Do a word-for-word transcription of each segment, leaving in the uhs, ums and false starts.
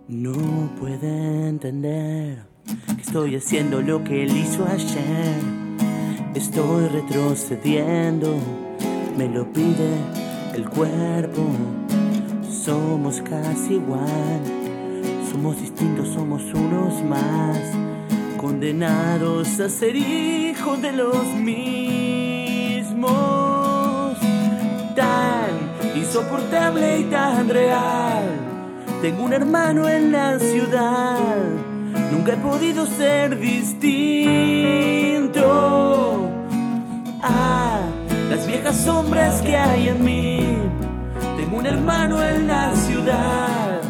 No puede entender que estoy haciendo lo que él hizo ayer. Estoy retrocediendo, me lo pide el cuerpo. Somos casi igual, somos distintos, somos unos más, condenados a ser hijos de los mismos. Tan insoportable y tan real. Tengo un hermano en la ciudad, nunca he podido ser distinto a las viejas sombras que hay en mí. Tengo un hermano en la ciudad.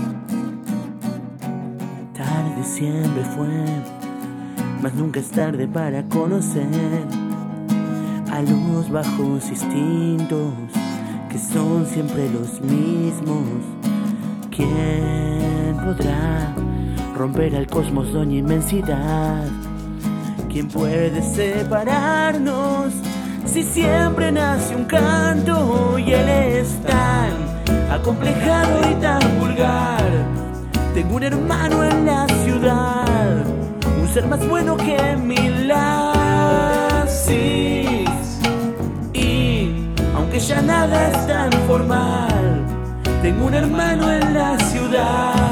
Tarde siempre fue, mas nunca es tarde para conocer a los bajos instintos que son siempre los mismos. ¿Quién podrá romper al cosmos, doña inmensidad? ¿Quién puede separarnos si siempre nace un canto y él es tan acomplejado y tan vulgar? Tengo un hermano en la ciudad, un ser más bueno que mil lasis. Y aunque ya nada es tan formal, tengo un hermano en la ciudad.